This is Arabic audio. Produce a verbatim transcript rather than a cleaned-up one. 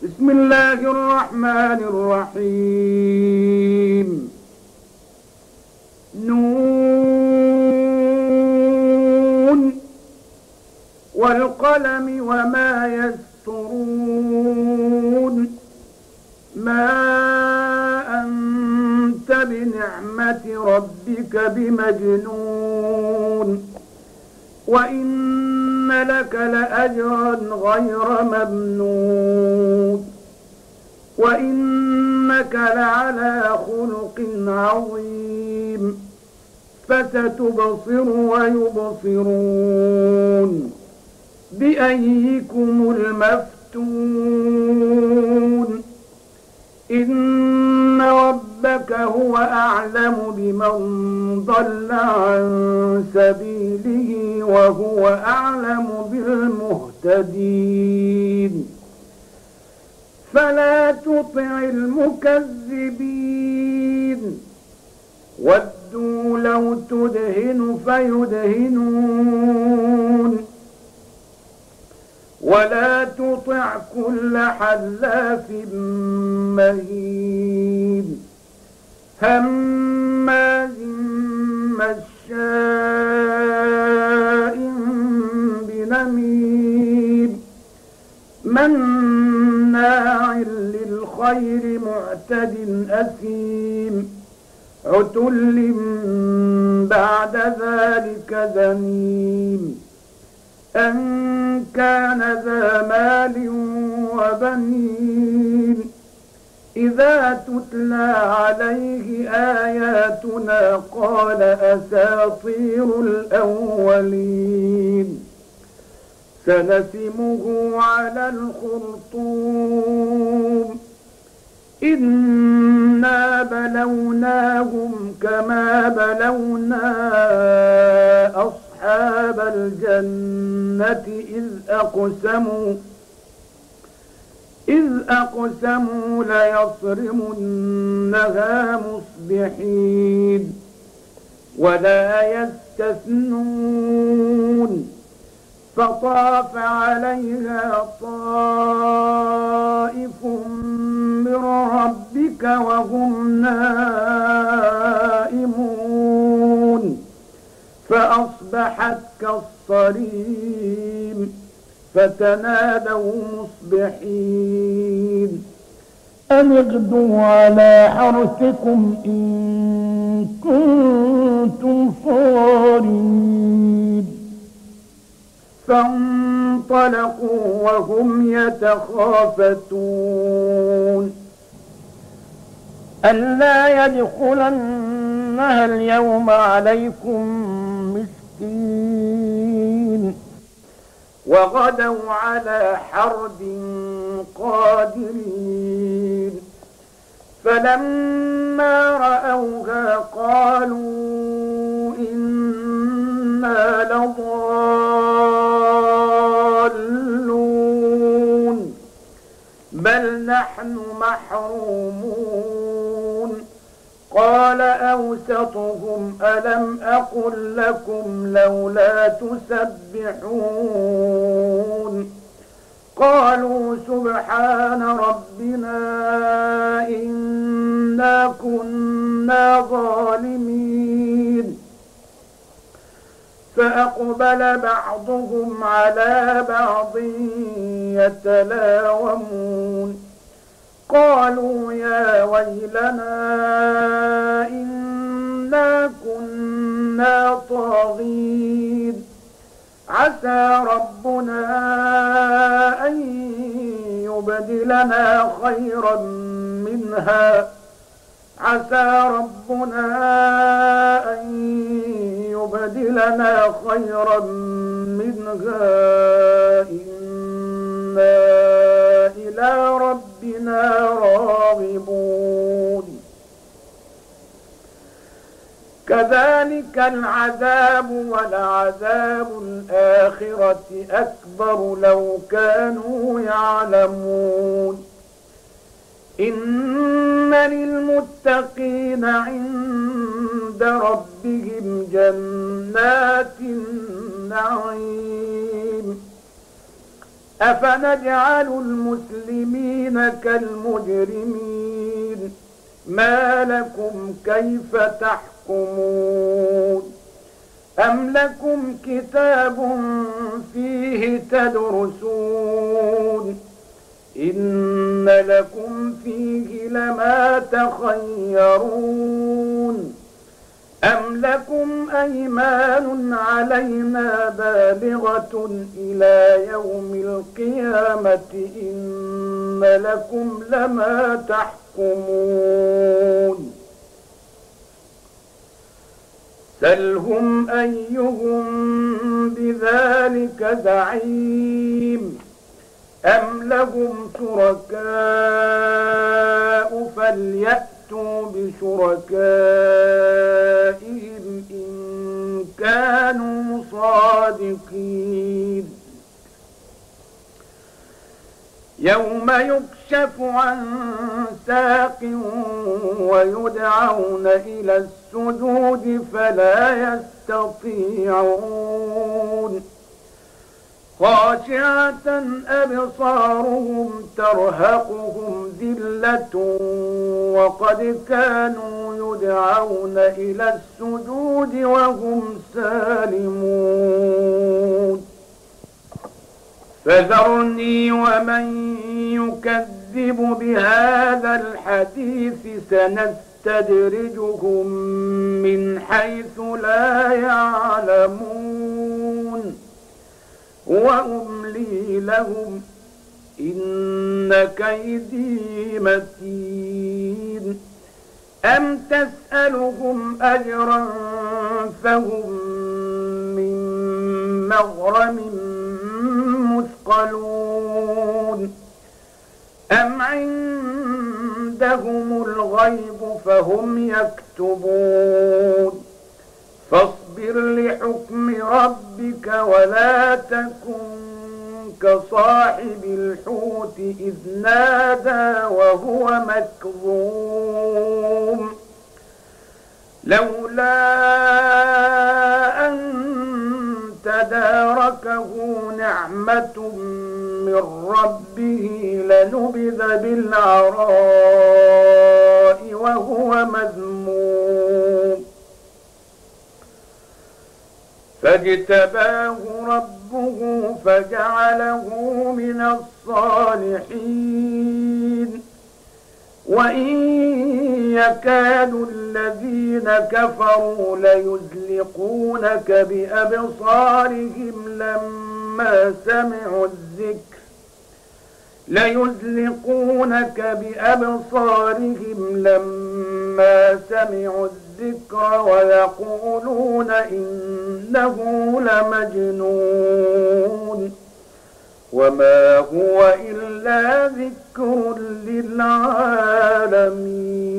بسم الله الرحمن الرحيم. نون والقلم وما يسطرون. ما أنت بنعمة ربك بمجنون، وإن لك لأجرا غير ممنون، وإنك لعلى خلق عظيم. فستبصر ويبصرون بأيكم المفتون. إن ربك هو أعلم بمن ضل عن سبيله وهو أعلم بالمهتدين. فلا تطع المكذبين، ودوا لو تدهن فيدهنون، ولا تطع كل حلاف مهين هماز مشاء بنميم مناع للخير معتد أثيم عتل بعد ذلك زنيم أن كان ذا مال وبنين. إذا تتلى عليه آياتنا قال أساطير الأولين. سنسمه على الخرطوم. إنا بلوناهم كما بلونا أصحاب الجنة إذ أقسموا إذ أقسموا ليصرمنها مصبحين ولا يستثنون. فطاف عليها طائف من ربك وهم نائمون فأصبحت كالصريم. فتنادوا مصبحين أن اغدوا على حرثكم إن كنتم صارمين. فانطلقوا وهم يتخافتون ألا يدخلنها اليوم عليكم مسكين. وغدوا على حرد قادرين. فلما رأوها قالوا إنا لضالون بل نحن محرومون. قال أوسطهم ألم أقل لكم لولا تسبحون. قالوا سبحان ربنا إنا كنا ظالمين. فأقبل بعضهم على بعض يتلاومون. قالوا يا ويلنا إنا كنا طاغين. عسى ربنا أن يبدلنا خيرا منها عسى ربنا أن يبدلنا خيرا منها إنا إلى ربنا راغبون. كذلك العذاب ولعذاب الآخرة أكبر لو كانوا يعلمون. إن للمتقين عند ربهم جنات النعيم. أفنجعل المسلمين المتقين كالمجرمين ما لكم كيف تحكمون أم لكم كتاب فيه تدرسون إن لكم فيه لما تخيرون أم لكم أيمان علينا بالغة إلى يوم القيامة إن لكم لما تحكمون سلهم أيهم بذلك زعيم أم لهم شركاء فليأتوا بشركائهم إن كانوا صادقين يوم يكشف عن ساق ويدعون إلى السجود فلا يستطيعون خاشعة أبصارهم ترهقهم ذلة وقد كانوا يدعون إلى السجود وهم سالمون فذرني ومن يكذب بهذا الحديث سنستدرجهم من حيث لا يعلمون وأملي لهم إن كيدي متين أم تسألهم أجرا فهم من مغرم مثقلون أم عندهم الغيب فهم يكتبون فاصبر لحكم ربك ولا تكن كصاحب الحوت إذ نادى وهو مكظوم لولا أن تداركه نعمة من ربه لنبذ بالعراء وهو مذموم فاجتباه ربه فجعله من الصالحين وإن يكاد الذين كفروا ليزلقونك بأبصارهم لما سمعوا الذكر ليزلقونك بأبصارهم لما سمعوا الذكر ويقولون إنه لمجنون وما هو إلا ذكر للعالمين.